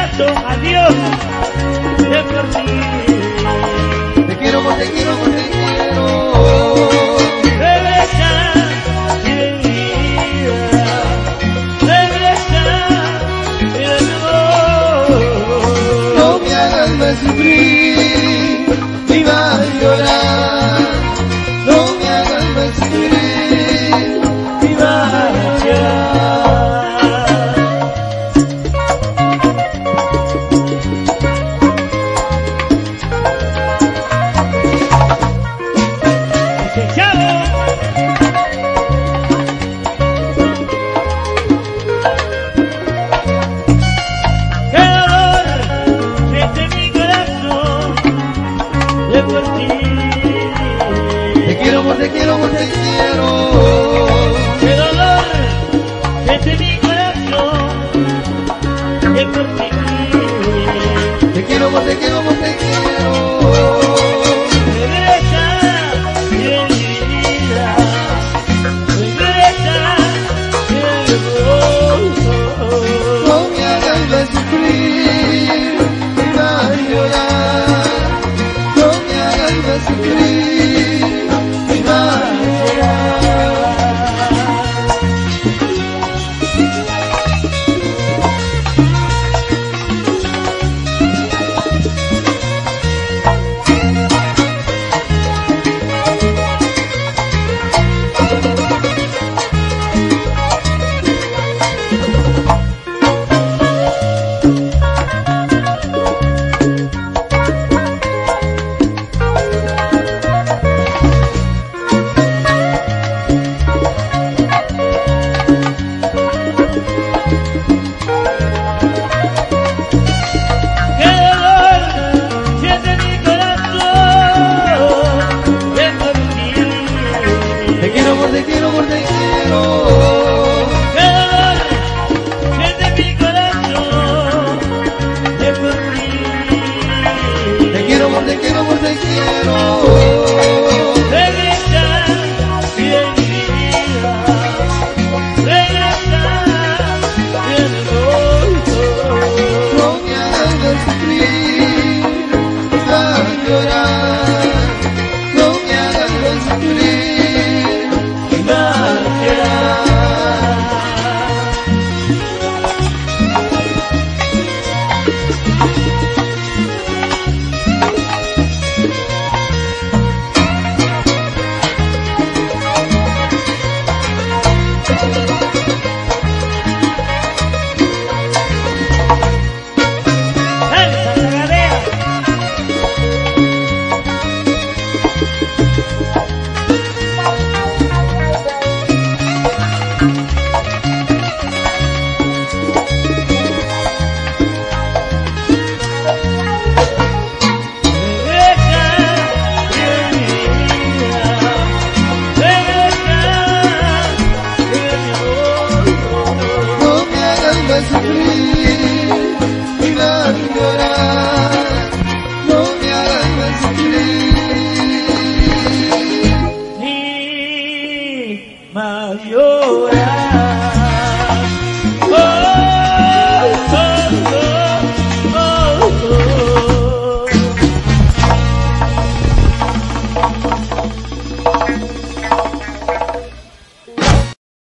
abrazo, adiós, de por ti. Te quiero, te quiero, te quiero. Regresa, querida, regresa, mi amor. No me hagas más sufrir, ni vas a llorar. No me hagas más sufrir, ni vas a llorar. Te quiero, te quiero, te quiero. Qué dolor desde mi corazón es por ti. Te quiero, te quiero, te quiero. Regresa, mi vida. Regresa, mi amor. No me hagas más sufrir, ni vas a llorar. No me hagas más sufrir, ni vas a llorar. Te quiero, te quiero. Qué dolor siente mi corazón es por ti. Te quiero, te quiero, te quiero. Regresa, mi vida. Regresa, mi amor. No me hagas sufrir, ni vas a llorar. No me hagas sufrir, ni vas a llorar. Sufrir y vas a llorar. No me hagas sufrir Ni mayor.